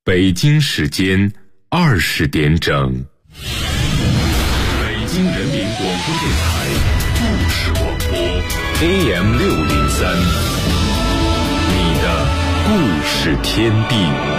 北京时间20点整，北京人民广播电台故事广播 AM603， 你的故事天地。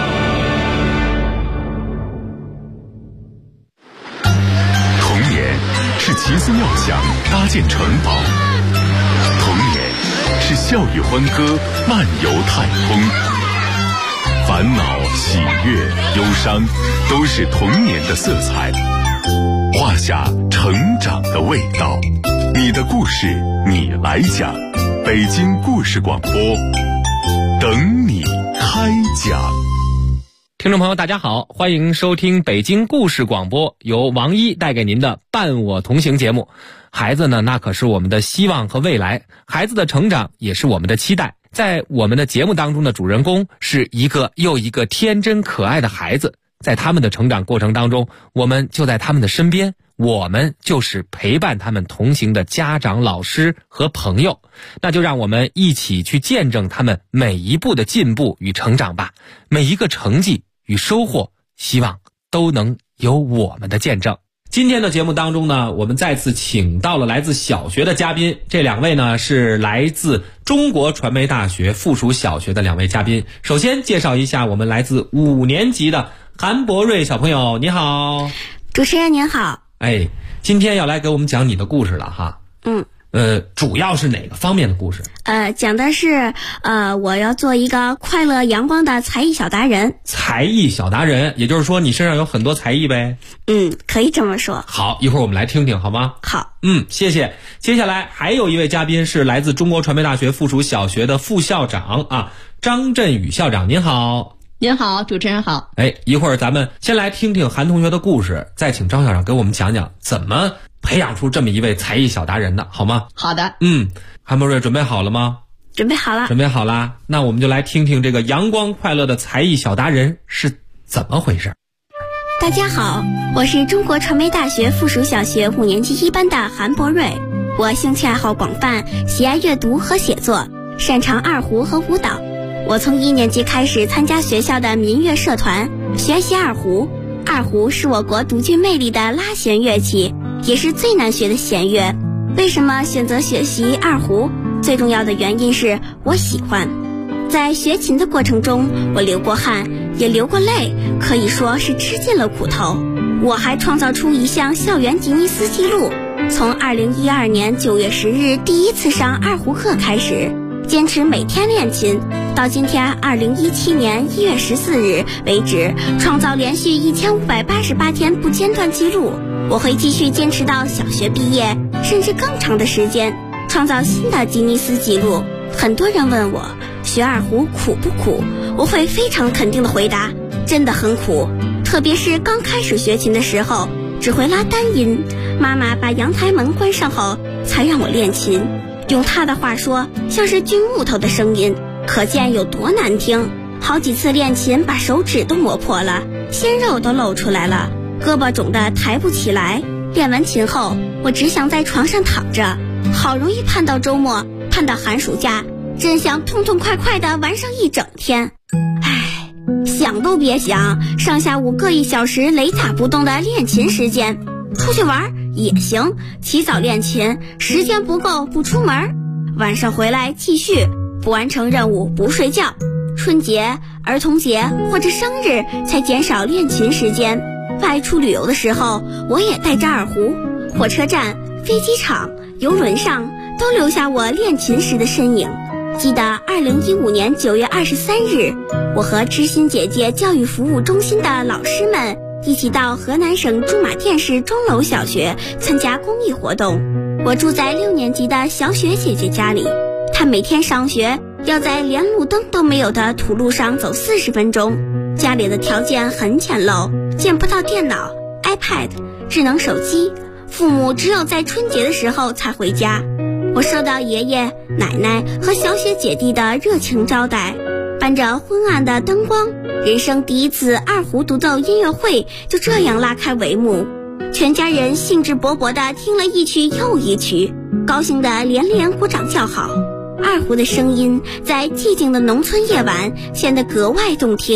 童年是奇思妙想搭建城堡，童年是笑语欢歌漫游太空。烦恼、喜悦、忧伤，都是童年的色彩，画下成长的味道。你的故事，你来讲。北京故事广播，等你开讲。 听众朋友大家好，欢迎收听北京故事广播，由王一带给您的伴我同行节目。孩子呢，那可是我们的希望和未来，孩子的成长也是我们的期待。在我们的节目当中的主人公是一个又一个天真可爱的孩子，在他们的成长过程当中，我们就在他们的身边，我们就是陪伴他们同行的家长、老师和朋友。那就让我们一起去见证他们每一步的进步与成长吧，每一个成绩与收获，希望都能有我们的见证。今天的节目当中呢，我们再次请到了来自小学的嘉宾，这两位呢是来自中国传媒大学附属小学的两位嘉宾。首先介绍一下我们来自5年级的韩博瑞小朋友，你好。 主持人您好。 今天要来给我们讲你的故事了哈。主要是哪个方面的故事？ 讲的是我要做一个快乐阳光的才艺小达人。 才艺小达人，也就是说你身上有很多才艺呗？ 可以这么说。 好，一会儿我们来听听好吗？ 好。 谢谢。接下来还有一位嘉宾是来自中国传媒大学附属小学的副校长张振宇校长，您好。 您好，主持人好。 一会儿咱们先来听听韩同学的故事，再请张校长给我们讲讲怎么培养出这么一位才艺小达人的，好吗？ 好的。 韩博瑞准备好了吗？ 准备好了。 准备好了，那我们就来听听这个阳光快乐的才艺小达人是怎么回事。 大家好，我是中国传媒大学附属小学5年级1班的韩博瑞。我兴趣爱好广泛，喜爱阅读和写作，擅长二胡和舞蹈。我从1年级开始参加学校的民乐社团，学习二胡。二胡是我国独具魅力的拉弦乐器，也是最难学的弦乐。为什么选择学习二胡？最重要的原因是我喜欢。在学琴的过程中，我流过汗，也流过泪，可以说是吃尽了苦头。我还创造出一项校园吉尼斯纪录，从2012年9月10日第一次上二胡课开始，坚持每天练琴，到今天2017年1月14日为止，创造连续1588天不间断记录。我会继续坚持到小学毕业，甚至更长的时间，创造新的吉尼斯纪录。很多人问我学二胡苦不苦，我会非常肯定的回答，真的很苦。特别是刚开始学琴的时候，只会拉单音，妈妈把阳台门关上后才让我练琴。用她的话说，像是锯木头的声音，可见有多难听。好几次练琴把手指都磨破了，鲜肉都露出来了，胳膊肿得抬不起来。练完琴后，我只想在床上躺着，好容易盼到周末，盼到寒暑假，真想痛痛快快地玩上一整天。想都别想，上下午各1小时雷打不动的练琴时间。出去玩也行，起早练琴，时间不够不出门，晚上回来继续，不完成任务不睡觉。春节、儿童节或者生日才减少练琴时间。外出旅游的时候，我也带着二胡，火车站、飞机场、游轮上都留下我练琴时的身影。记得2015年9月23日，我和知心姐姐教育服务中心的老师们一起到河南省驻马店市钟楼小学参加公益活动。我住在6年级的小雪姐姐家里，她每天上学要在连路灯都没有的土路上走40分钟，家里的条件很简陋，见不到电脑、iPad、智能手机，父母只有在春节的时候才回家。我受到爷爷、奶奶和小雪姐弟的热情招待，伴着昏暗的灯光，人生第一次二胡独奏音乐会就这样拉开帷幕。全家人兴致勃勃地听了一曲又一曲，高兴地连连鼓掌叫好。二胡的声音在寂静的农村夜晚显得格外动听。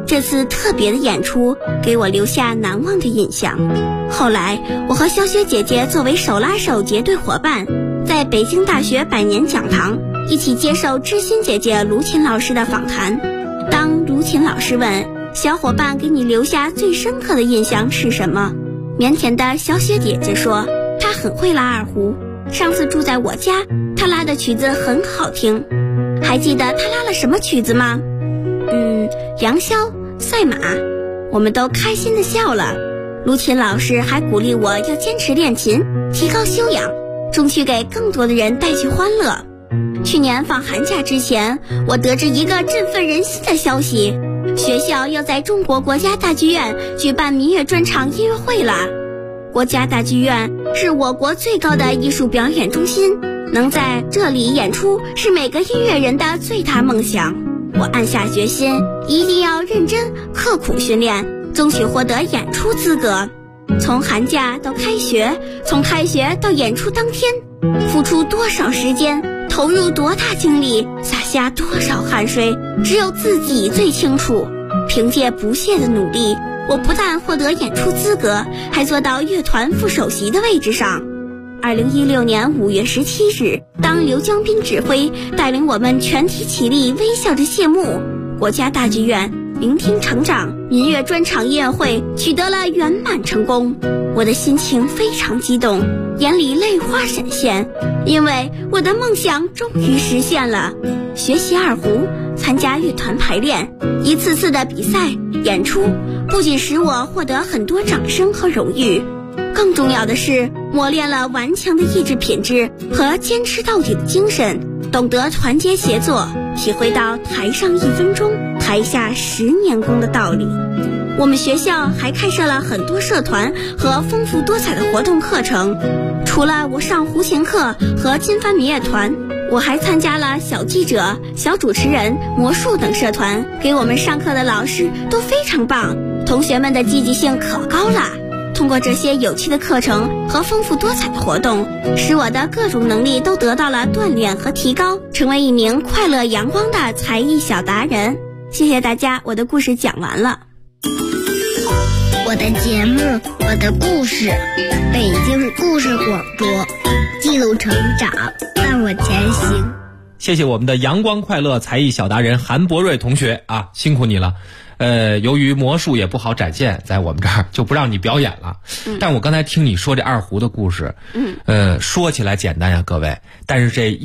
这次特别的演出给我留下难忘的印象。后来我和小雪姐姐作为手拉手结对伙伴，在北京大学100年讲堂一起接受知心姐姐卢琴老师的访谈。当卢琴老师问小伙伴给你留下最深刻的印象是什么，腼腆的小雪姐姐说她很会拉二胡，上次住在我家，她拉的曲子很好听。还记得她拉了什么曲子吗？杨逍、赛马。我们都开心地笑了。卢琴老师还鼓励我要坚持练琴，提高修养，争取给更多的人带去欢乐。去年放寒假之前，我得知一个振奋人心的消息，学校要在中国国家大剧院举办民乐专场音乐会了。国家大剧院是我国最高的艺术表演中心，能在这里演出是每个音乐人的最大梦想。我暗下决心，一定要认真刻苦训练，争取获得演出资格。从寒假到开学，从开学到演出当天，付出多少时间，投入多大精力，洒下多少汗水，只有自己最清楚。凭借不懈的努力，我不但获得演出资格，还做到乐团副首席的位置上。2016年5月17日，当刘江斌指挥带领我们全体起立，微笑着谢幕，国家大剧院聆听成长民乐专场音乐会取得了圆满成功。我的心情非常激动，眼里泪花闪现，因为我的梦想终于实现了。学习二胡，参加乐团排练，一次次的比赛演出，不仅使我获得很多掌声和荣誉，更重要的是磨练了顽强的意志品质和坚持到底的精神，懂得团结协作，体会到台上1分钟，台下10年功的道理。我们学校还开设了很多社团和丰富多彩的活动课程。除了我上胡琴课和金帆民乐团，我还参加了小记者、小主持人、魔术等社团。给我们上课的老师都非常棒，同学们的积极性可高了。通过这些有趣的课程和丰富多彩的活动，使我的各种能力都得到了锻炼和提高，成为一名快乐阳光的才艺小达人。谢谢大家，我的故事讲完了。 我的节目，我的故事，北京故事广播，记录成长，伴我前行。 谢谢我们的阳光快乐才艺小达人韩博瑞同学啊，辛苦你了。由于魔术也不好展现，在我们这儿就不让你表演了。但我刚才听你说这二胡的故事，说起来简单呀，各位，但是这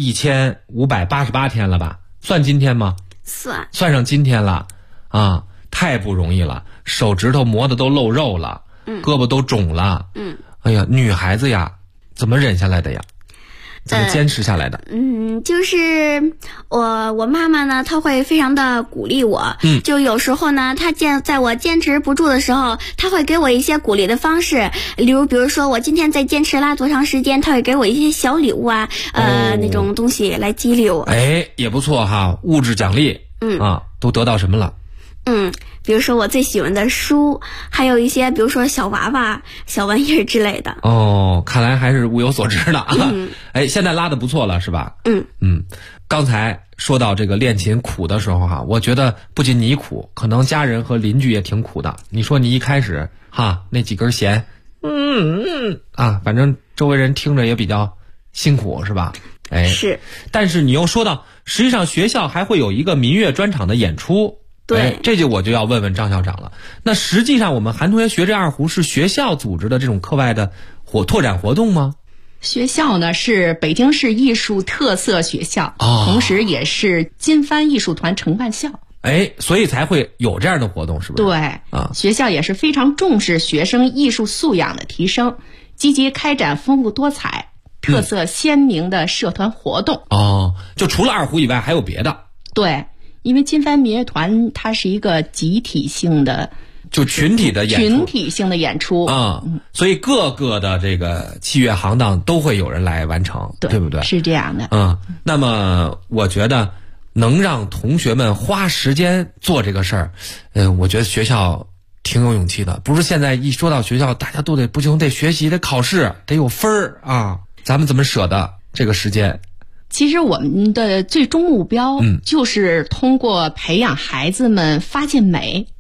1588天了吧？算今天吗？算上今天了啊，太不容易了，手指头磨得都露肉了，胳膊都肿了。哎呀，女孩子呀，怎么忍下来的呀？怎么坚持下来的？ 就是我妈妈呢，她会非常的鼓励我。就有时候呢，她在我坚持不住的时候，她会给我一些鼓励的方式。比如说我今天在坚持拉多长时间，她会给我一些小礼物啊，那种东西来激励我。 哎，也不错哈，物质奖励。都得到什么了？ 比如说我最喜欢的书，还有一些比如说小娃娃、小玩意儿之类的。 哦，看来还是物有所值的啊。现在拉得不错了是吧？刚才说到这个练琴苦的时候哈，我觉得不仅你苦，可能家人和邻居也挺苦的。你说你一开始哈那几根弦，反正周围人听着也比较辛苦是吧？ 是。 但是你又说到，实际上学校还会有一个民乐专场的演出。 对， 这我就要问问张校长了。那实际上我们韩同学学这二胡是学校组织的这种课外的拓展活动吗？ 学校呢是北京市艺术特色学校，同时也是金帆艺术团承办校。 所以才会有这样的活动，是不是？ 对，学校也是非常重视学生艺术素养的提升，积极开展丰富多彩、特色鲜明的社团活动。 就除了二胡以外还有别的？ 对。因为金帆民乐团它是一个集体性的， 就群体的演出， 群体性的演出所以各个的这个器乐行当都会有人来完成， 对不对？ 是这样的。 那么我觉得能让同学们花时间做这个事儿，我觉得学校挺有勇气的。不是现在一说到学校，大家都得不行，得学习，得考试，得有分儿啊，咱们怎么舍得这个时间？ 其实我们的最终目标就是通过培养孩子们发现美，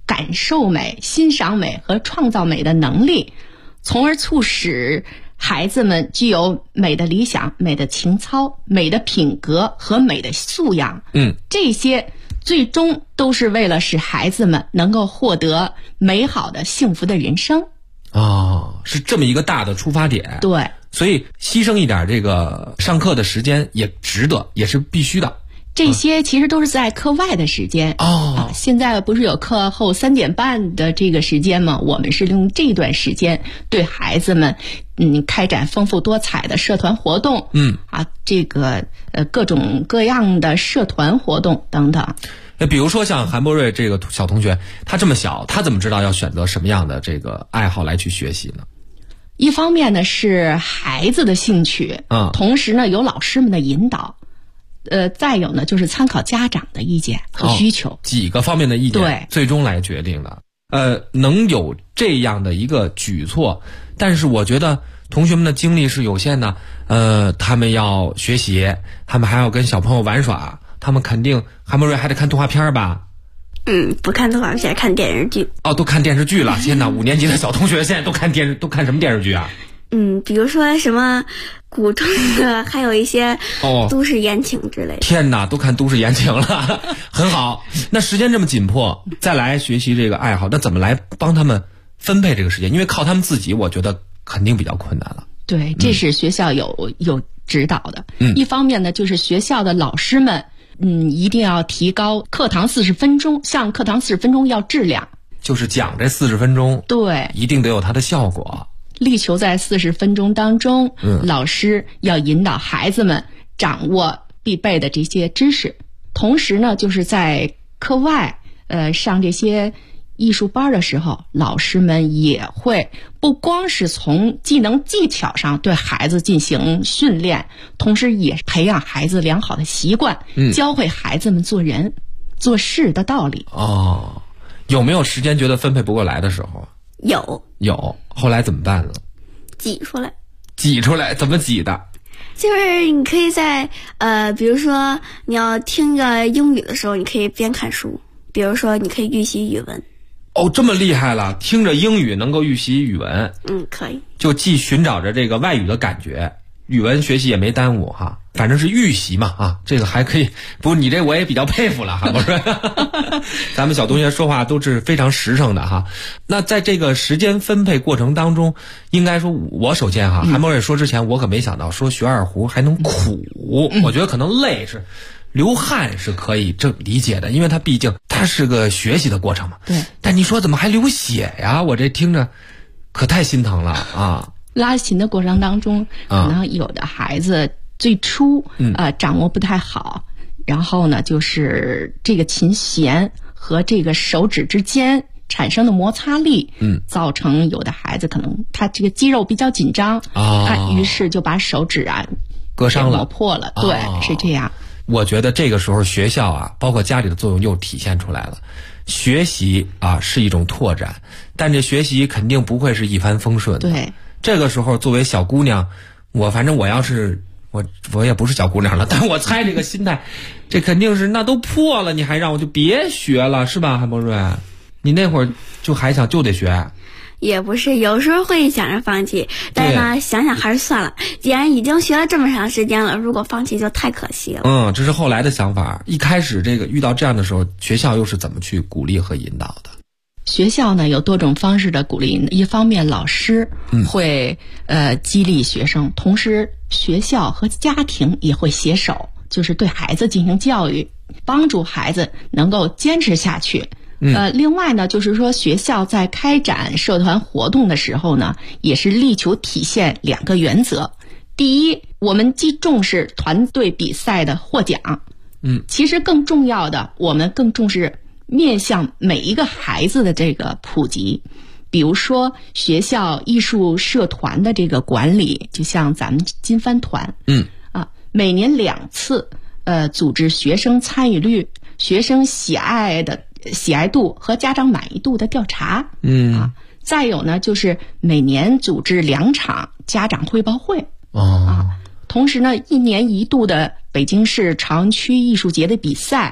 感受美、欣赏美和创造美的能力，从而促使孩子们具有美的理想、美的情操、美的品格和美的素养。这些最终都是为了使孩子们能够获得美好的幸福的人生。 是这么一个大的出发点。 对， 所以牺牲一点这个上课的时间也值得，也是必须的。 这些其实都是在课外的时间。现在不是有课后3点半的这个时间吗？我们是用这段时间对孩子们开展丰富多彩的社团活动。这个各种各样的社团活动等等。 比如说像韩博瑞这个小同学，他这么小，他怎么知道要选择什么样的这个爱好来去学习呢？ 一方面呢是孩子的兴趣，同时呢有老师们的引导，再有呢就是参考家长的意见和需求， 几个方面的意见，对，最终来决定的。能有这样的一个举措，但是我觉得同学们的精力是有限的，他们要学习，他们还要跟小朋友玩耍，他们肯定韩博瑞还得看动画片吧？ 不看动画片，看电视剧。 都看电视剧了！天哪，5年级的小同学现在都看什么电视剧啊？ 比如说什么古装的，还有一些都市言情之类的。 天哪，都看都市言情了，很好。那时间这么紧迫，再来学习这个爱好，那怎么来帮他们分配这个时间？因为靠他们自己，我觉得肯定比较困难了。 对，这是学校有指导的。一方面呢，就是学校的老师们，一定要提高课堂40分钟，像课堂40分钟要质量， 就是讲这40分钟， 对， 一定得有它的效果。 力求在40分钟当中，老师要引导孩子们掌握必备的这些知识，同时呢，就是在课外上这些艺术班的时候，老师们也会不光是从技能技巧上对孩子进行训练，同时也培养孩子良好的习惯，教会孩子们做人做事的道理。 有没有时间觉得分配不过来的时候？有，后来怎么办呢？挤出来，怎么挤的？ 就是你可以在比如说你要听个英语的时候，你可以边看书，比如说你可以预习语文。 这么厉害了，听着英语能够预习语文。 可以。就既寻找着这个外语的感觉，语文学习也没耽误哈，反正是预习嘛这个还可以。不过你这我也比较佩服了哈，我说咱们小同学说话都是非常实诚的哈。那在这个时间分配过程当中，应该说我首先韩博瑞说之前，我可没想到说学二胡还能苦。我觉得可能累是流汗是可以这理解的，因为毕竟它是个学习的过程嘛。 对。 但你说怎么还流血呀？我这听着可太心疼了啊！ 拉琴的过程当中，可能有的孩子最初掌握不太好，然后呢，就是这个琴弦和这个手指之间产生的摩擦力，造成有的孩子可能他这个肌肉比较紧张于是就把手指割伤了、 磨破了。对，是这样。 我觉得这个时候学校包括家里的作用又体现出来了。学习是一种拓展，但这学习肯定不会是一帆风顺的。 对， 这个时候作为小姑娘，反正我要是我也不是小姑娘了，但我猜这个心态，这肯定是那都破了，你还让我就别学了，是吧，韩博瑞？你那会儿就还想就得学？ 也不是，有时候会想着放弃，但是呢，想想还是算了。既然已经学了这么长时间了，如果放弃就太可惜了。 这是后来的想法。一开始这个遇到这样的时候，学校又是怎么去鼓励和引导的？ 学校呢有多种方式的鼓励，一方面老师会激励学生，同时学校和家庭也会携手，就是对孩子进行教育，帮助孩子能够坚持下去。另外呢，就是说学校在开展社团活动的时候呢，也是力求体现2个原则。第一，我们既重视团队比赛的获奖，其实更重要的，我们更重视面向每一个孩子的这个普及。比如说学校艺术社团的这个管理，就像咱们金帆团，每年2次，组织学生参与率、学生喜爱度和家长满意度的调查。再有呢，就是每年组织2场家长汇报会。同时呢，1年1度的北京市朝阳区艺术节的比赛，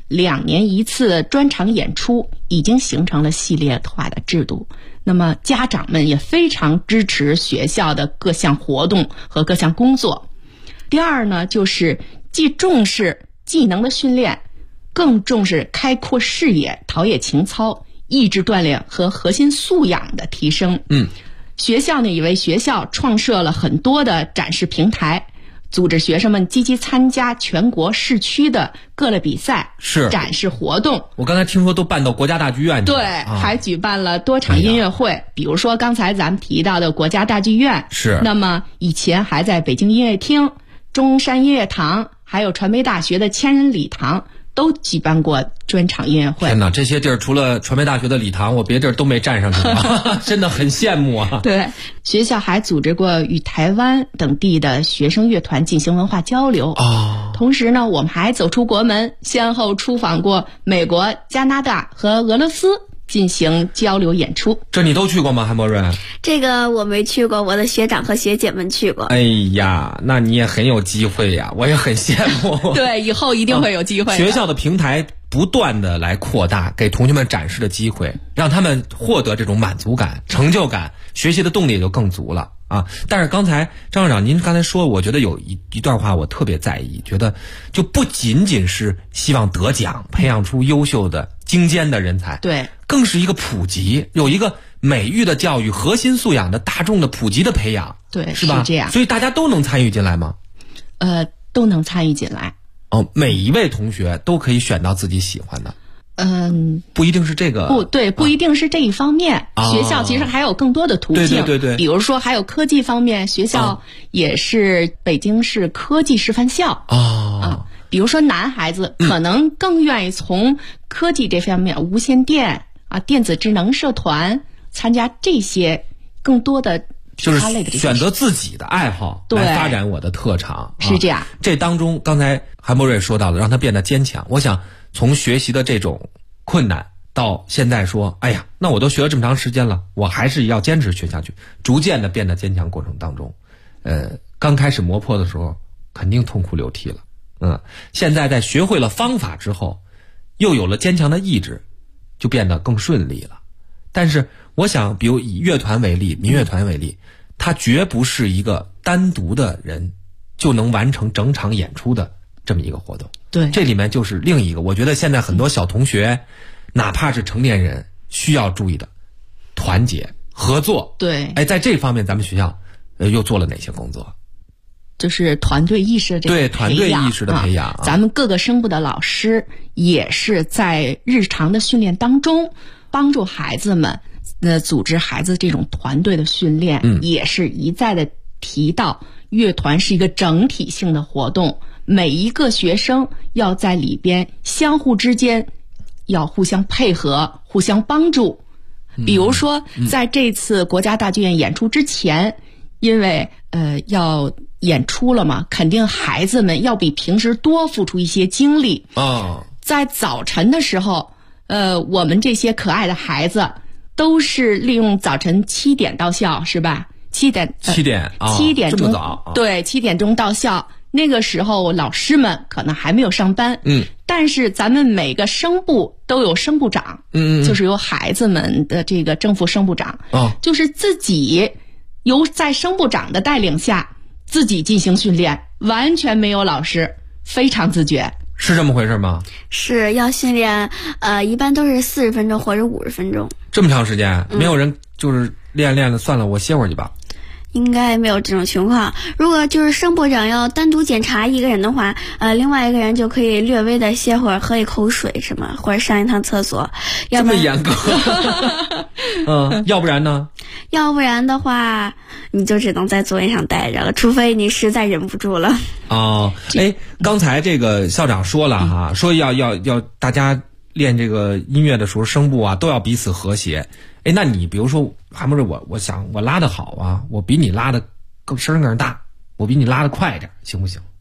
2年一次专场演出已经形成了系列化的制度。那么家长们也非常支持学校的各项活动和各项工作。第二呢，就是既重视技能的训练，更重视开阔视野、陶冶情操、意志锻炼和核心素养的提升。学校呢也为学校创设了很多的展示平台，组织学生们积极参加全国市区的各类比赛、展示活动。 我刚才听说都办到国家大剧院去了。 对，还举办了多场音乐会，比如说刚才咱们提到的国家大剧院， 是。 那么以前还在北京音乐厅、中山音乐堂，还有传媒大学的千人礼堂都举办过专场音乐会。 天哪，这些地儿除了传媒大学的礼堂，我别地儿都没站上去过真的很羡慕啊。 对，学校还组织过与台湾等地的学生乐团进行文化交流。同时呢，我们还走出国门，先后出访过美国、加拿大和俄罗斯进行交流演出。 这你都去过吗，韩博瑞？ 这个我没去过，我的学长和学姐们去过。 哎呀，那你也很有机会呀，我也很羡慕。 对，以后一定会有机会。 学校的平台不断的来扩大，给同学们展示的机会，让他们获得这种满足感、成就感，学习的动力也就更足了啊！但是刚才张校长您刚才说，我觉得有一段话我特别在意，觉得就不仅仅是希望得奖，培养出优秀的精尖的人才， 对， 更是一个普及，有一个美育的教育、核心素养的大众的普及的培养， 对， 是吧？ 是这样。 所以大家都能参与进来吗？ 都能参与进来。 每一位同学都可以选到自己喜欢的。不一定是这个。 不一定是这一方面。学校其实还有更多的途径。 对。 比如说还有科技方面，学校也是北京市科技示范校。比如说男孩子可能更愿意从科技这方面，无线电电子智能社团参加这些更多的就是选择自己的爱好来发展我的特长， 是这样。 这当中刚才韩博瑞说到了，让他变得坚强。我想从学习的这种困难到现在说，哎呀，那我都学了这么长时间了，我还是要坚持学下去，逐渐的变得坚强过程当中，刚开始磨破的时候肯定痛哭流涕了，现在在学会了方法之后，又有了坚强的意志，就变得更顺利了。但是我想，比如以乐团为例，民乐团为例，它绝不是一个单独的人就能完成整场演出的这么一个活动。 对， 这里面就是另一个，我觉得现在很多小同学，哪怕是成年人，需要注意的团结合作。 对， 在这方面咱们学校又做了哪些工作？ 就是团队意识的这个培养。对， 团队意识的培养。 咱们各个声部的老师也是在日常的训练当中帮助孩子们组织孩子这种团队的训练，也是一再的提到乐团是一个整体性的活动，每一个学生要在里边相互之间要互相配合，互相帮助。比如说在这次国家大剧院演出之前，因为要演出了嘛，肯定孩子们要比平时多付出一些精力。在早晨的时候，我们这些可爱的孩子都是利用早晨7点到校，是吧？7点钟， 这么早？ 对，7点钟到校。那个时候老师们可能还没有上班，但是咱们每个声部都有声部长，就是由孩子们的这个正副声部长，就是自己由在声部长的带领下自己进行训练，完全没有老师，非常自觉。 是这么回事吗？ 是要训练，一般都是40分钟或者50分钟。 这么长时间，没有人就是练了，算了，我歇会儿去吧。 应该没有这种情况。如果就是声部长要单独检查一个人的话，另外一个人就可以略微的歇会儿，喝一口水什么，或者上一趟厕所。 这么严格？要不然呢？ 要不然的话，你就只能在座位上待着了，除非你实在忍不住了。 刚才这个校长说了哈，说要大家练这个音乐的时候，声部都要彼此和谐。那你比如说韩博瑞，我想我拉得好啊，我比你拉的声更大，我比你拉得快一点，行不行？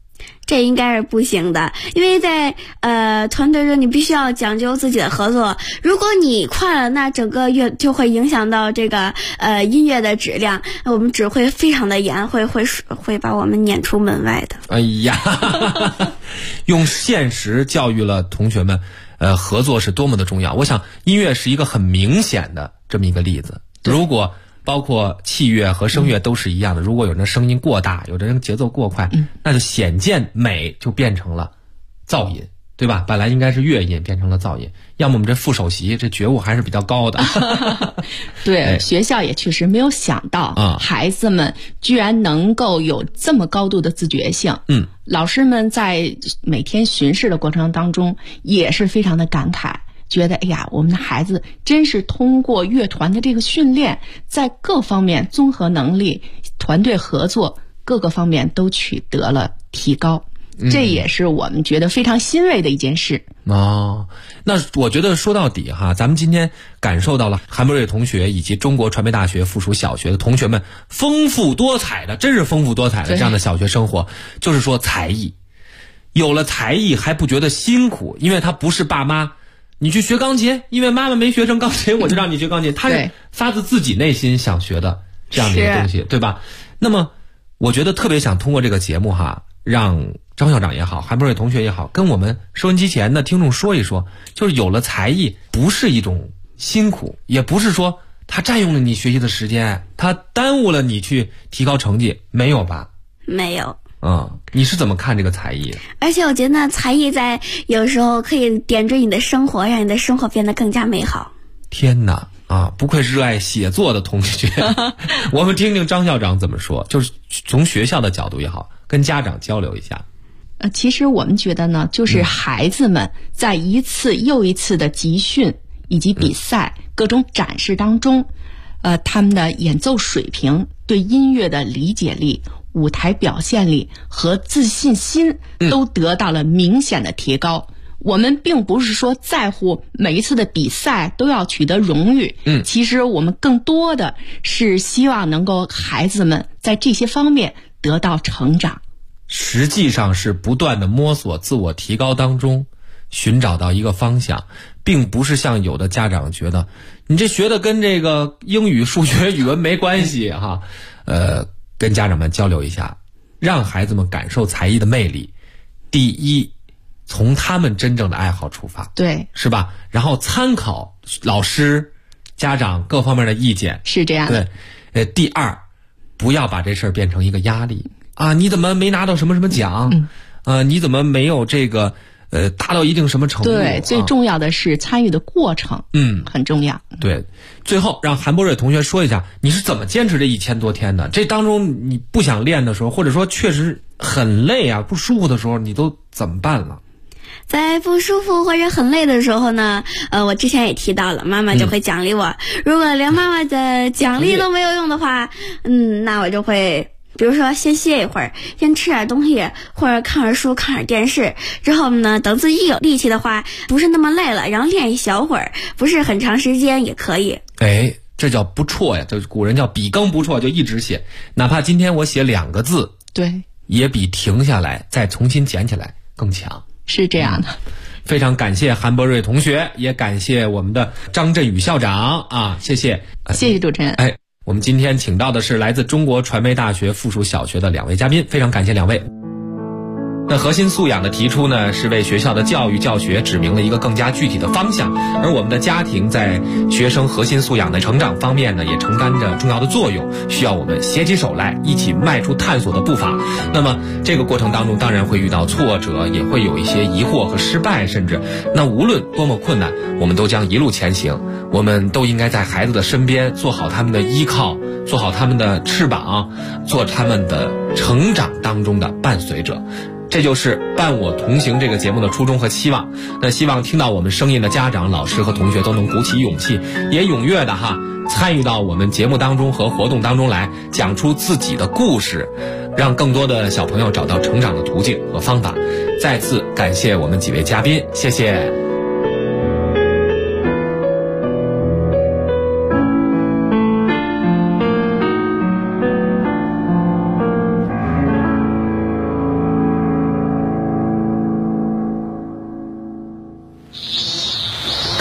这应该是不行的，因为在团队中你必须要讲究自己的合作。如果你快了，那整个乐就会影响到这个音乐的质量，我们只会非常的严，会把我们撵出门外的。 哎呀，用现实教育了同学们，合作是多么的重要。我想音乐是一个很明显的这么一个例子。如果包括器乐和声乐都是一样的，如果有人声音过大，有的人节奏过快，那就显见美就变成了噪音，对吧？本来应该是乐音变成了噪音，要么我们这副首席这觉悟还是比较高的。 对，学校也确实没有想到，孩子们居然能够有这么高度的自觉性。老师们在每天巡视的过程当中也是非常的感慨，觉得哎呀，我们的孩子真是通过乐团的这个训练，在各方面综合能力、团队合作各个方面都取得了提高。这也是我们觉得非常欣慰的一件事。 那我觉得说到底哈，咱们今天感受到了韩博瑞同学以及中国传媒大学附属小学的同学们丰富多彩的，真是丰富多彩的这样的小学生活。就是说才艺，有了才艺还不觉得辛苦，因为他不是爸妈你去学钢琴，因为妈妈没学成钢琴我就让你学钢琴，他是发自自己内心想学的这样的一个东西，对吧？那么我觉得特别想通过这个节目哈，让张校长也好，韩博瑞同学也好，跟我们收音机前的听众说一说，就是有了才艺不是一种辛苦，也不是说他占用了你学习的时间，他耽误了你去提高成绩，没有吧？没有。你是怎么看这个才艺？而且我觉得才艺在有时候可以点缀你的生活，让你的生活变得更加美好。天哪不愧热爱写作的同学。我们听听张校长怎么说，就是从学校的角度也好，跟家长交流一下。 其实我们觉得呢，就是孩子们在一次又一次的集训以及比赛各种展示当中，他们的演奏水平、对音乐的理解力、舞台表现力和自信心都得到了明显的提高。我们并不是说在乎每一次的比赛都要取得荣誉，其实我们更多的是希望能够孩子们在这些方面得到成长。实际上是不断的摸索自我提高当中寻找到一个方向，并不是像有的家长觉得你这学的跟这个英语、数学、语文没关系哈。跟家长们交流一下，让孩子们感受才艺的魅力。第一，从他们真正的爱好出发，对，是吧？然后参考老师、家长各方面的意见，是这样的。对，第二，不要把这事儿变成一个压力啊！你怎么没拿到什么什么奖？你怎么没有这个达到一定什么程度？对，最重要的是参与的过程，很重要。对，最后让韩博瑞同学说一下，你是怎么坚持这1000多天的？这当中你不想练的时候，或者说确实很累啊、不舒服的时候，你都怎么办了？在不舒服或者很累的时候呢，我之前也提到了，妈妈就会奖励我。如果连妈妈的奖励都没有用的话，那我就会比如说先歇一会儿，先吃点东西，或者看会儿书、看会儿电视，之后呢，等自己有力气的话，不是那么累了，然后练一小会儿，不是很长时间也可以。这叫不辍呀，就是古人叫笔耕不辍，就一直写，哪怕今天我写2个字，对，也比停下来再重新捡起来更强。是这样的。非常感谢韩博瑞同学，也感谢我们的张振宇校长啊，谢谢。谢谢主持人。我们今天请到的是来自中国传媒大学附属小学的2位嘉宾，非常感谢2位。那核心素养的提出呢，是为学校的教育教学指明了一个更加具体的方向，而我们的家庭在学生核心素养的成长方面呢，也承担着重要的作用，需要我们携起手来，一起迈出探索的步伐。那么这个过程当中当然会遇到挫折，也会有一些疑惑和失败，甚至那无论多么困难，我们都将一路前行。我们都应该在孩子的身边，做好他们的依靠，做好他们的翅膀，做他们的成长当中的伴随者。这就是伴我同行这个节目的初衷和期望。那希望听到我们声音的家长、老师和同学都能鼓起勇气，也踊跃的参与到我们节目当中和活动当中来，讲出自己的故事，让更多的小朋友找到成长的途径和方法。再次感谢我们几位嘉宾，谢谢。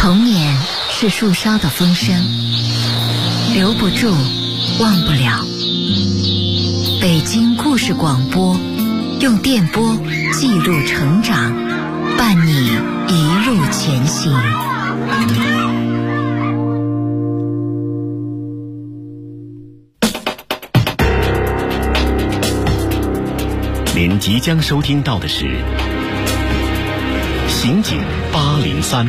童年是树梢的风声，留不住，忘不了。北京故事广播，用电波记录成长，伴你一路前行。 您即将收听到的是《刑警803》。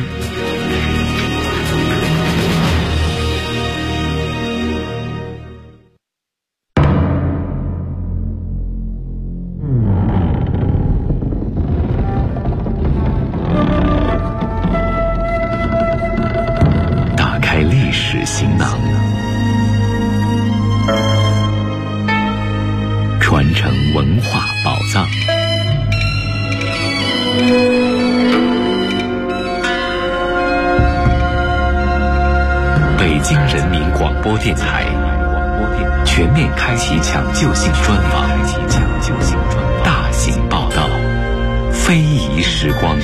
打开历史行囊，传承文化宝藏。北京人民广播电台全面开启抢救性专访，大型报道，非遗时光。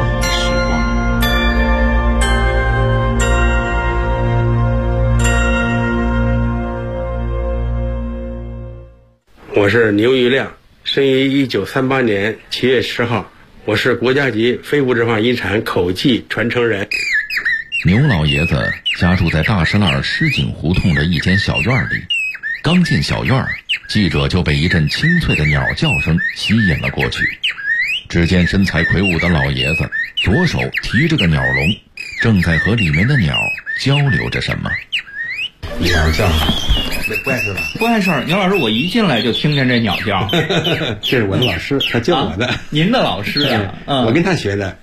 我是牛玉亮，生于1938年7月10号，我是国家级非物质文化遗产口技传承人。 牛老爷子家住在大石栏狮井胡同的一间小院里，刚进小院，记者就被一阵清脆的鸟叫声吸引了过去。只见身材魁梧的老爷子左手提着个鸟笼，正在和里面的鸟交流着什么。 鸟叫不碍事吧？ 不碍事。牛老师，我一进来就听见这鸟叫。 这是我的老师，他教我的。 您的老师啊？ 我跟他学的。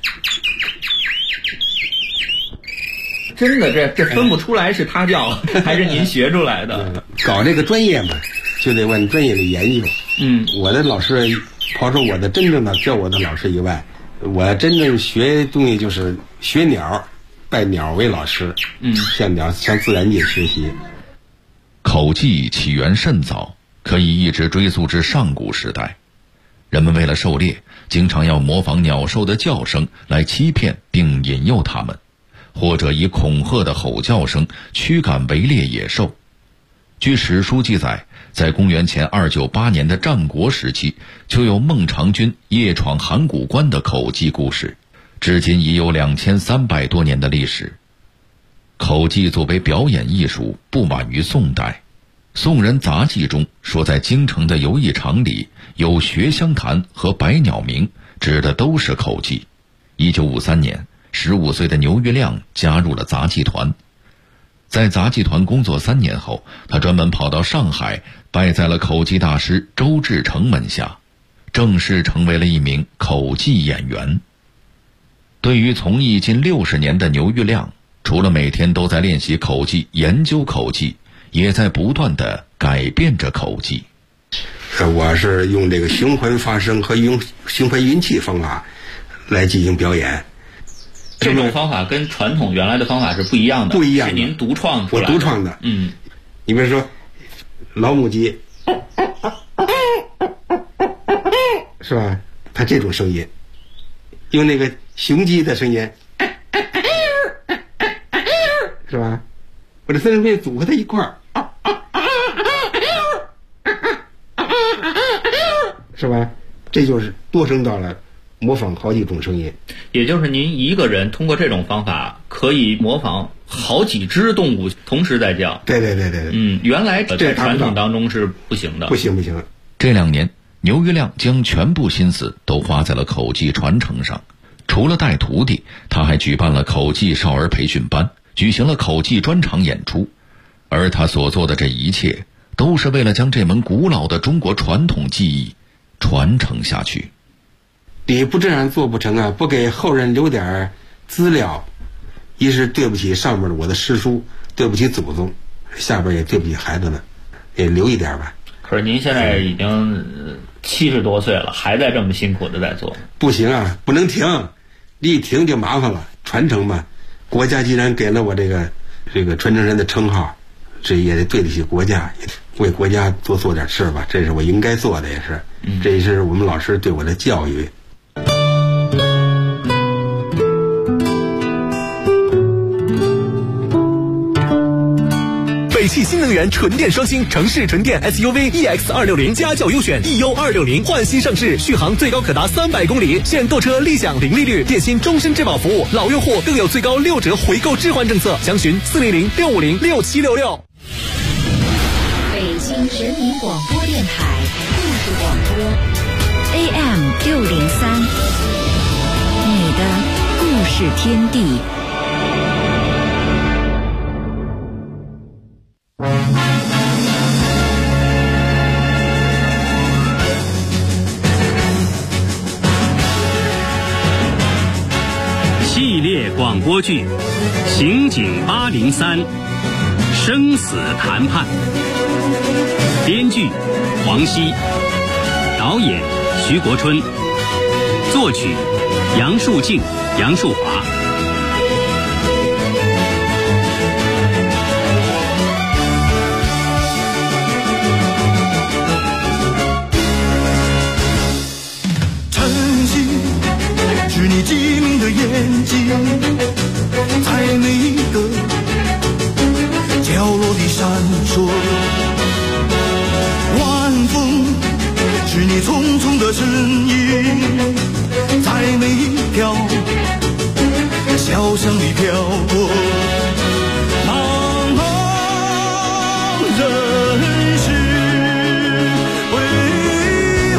真的，这分不出来是他教还是您学出来的。 搞这个专业嘛，就得往专业里研究。我的老师，刨出我的真正的教我的老师以外，我真正学东西就是学鸟，拜鸟为老师。向自然界学习。 口技起源甚早，可以一直追溯至上古时代。人们为了狩猎，经常要模仿鸟兽的叫声来欺骗并引诱它们，或者以恐吓的吼叫声驱赶围猎野兽。据史书记载，在公元前298年的战国时期，就有孟尝君夜闯函谷关的口技故事，至今已有2300多年的历史。口技作为表演艺术，不晚于宋代。宋人杂记中说，在京城的游艺场里有学香坛和百鸟鸣，指的都是口技。1953年，15岁的牛玉亮加入了杂技团。在杂技团工作3年后，他专门跑到上海，拜在了口技大师周志成门下，正式成为了一名口技演员。对于从艺近60年的牛玉亮，除了每天都在练习口技、研究口技，也在不断地改变着口技。 我是用这个循环发声和用循环运气方法来进行表演。 这种方法跟传统原来的方法是不一样的，是您独创出来的。 我独创的。你比如说老母鸡，是吧？它这种声音，用那个雄鸡的声音，是吧？我这三声片组合在一块儿，是吧？这就是多声道了，模仿好几种声音。 也就是您一个人通过这种方法可以模仿好几只动物同时在叫。 对。 原来在传统当中是不行的。不行。 这2年，牛玉亮将全部心思都花在了口技传承上。除了带徒弟，他还举办了口技少儿培训班，举行了口技专场演出。而他所做的这一切，都是为了将这门古老的中国传统技艺传承下去。 你不这样做不成啊，不给后人留点资料，一是对不起上面我的师叔，对不起祖宗，下边也对不起孩子们，也留一点吧。 可是您现在已经70多岁了，还在这么辛苦的在做。 不行啊，不能停，一停就麻烦了。传承嘛，国家既然给了我这个传承人的称号，这也得对得起国家，为国家多做点事吧，这是我应该做的，也是，这也是我们老师对我的教育。 北汽新能源纯电双星城市纯电 SUV EX260，家轿优选 EU260换新上市，续航最高可达300公里，现购车立享零利率，电信终身质保服务，老用户更有最高6折回购置换政策，详询400-650-6766。 北京人民广播电台故事广播 AM603，你的故事天地。 系列广播剧《刑警803生死谈判》，编剧黄熙，导演徐国春，作曲杨树静、杨树华。 晨曦是你机灵的眼睛，在每一个角落里闪烁。晚风是你匆匆的身影，在每一条小巷里飘过。茫茫人世辉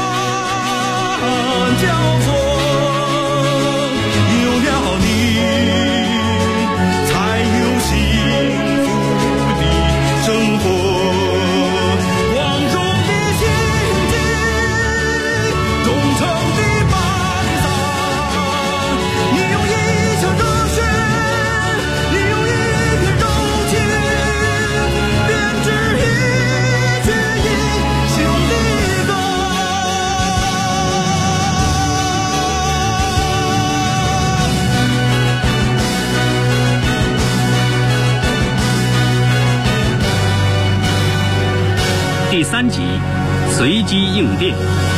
煌交错，有了你才有幸福的生活。光荣的心境，忠诚的班长，你用一腔热血，你用一片柔情，编织一曲英雄的歌。 第3集随机应变。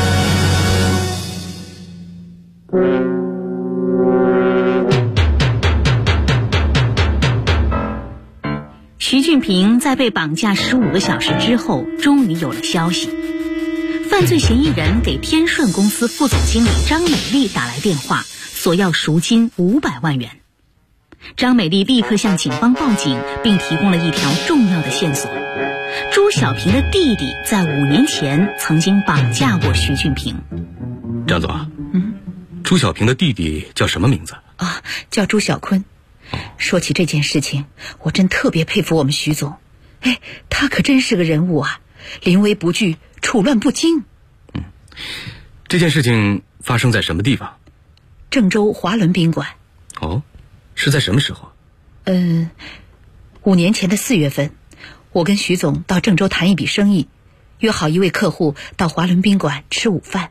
徐俊平在被绑架15个小时之后，终于有了消息。犯罪嫌疑人给天顺公司副总经理张美丽打来电话，索要赎金500万元。张美丽立刻向警方报警，并提供了一条重要的线索：朱小平的弟弟在5年前曾经绑架过徐俊平。 张总，朱小平的弟弟叫什么名字？ 叫朱小坤。说起这件事情，我真特别佩服我们徐总。他可真是个人物啊，临危不惧，处乱不惊。 这件事情发生在什么地方？ 郑州华伦宾馆。 是在什么时候 ？5年前的4月份，我跟徐总到郑州谈一笔生意，约好一位客户到华伦宾馆吃午饭。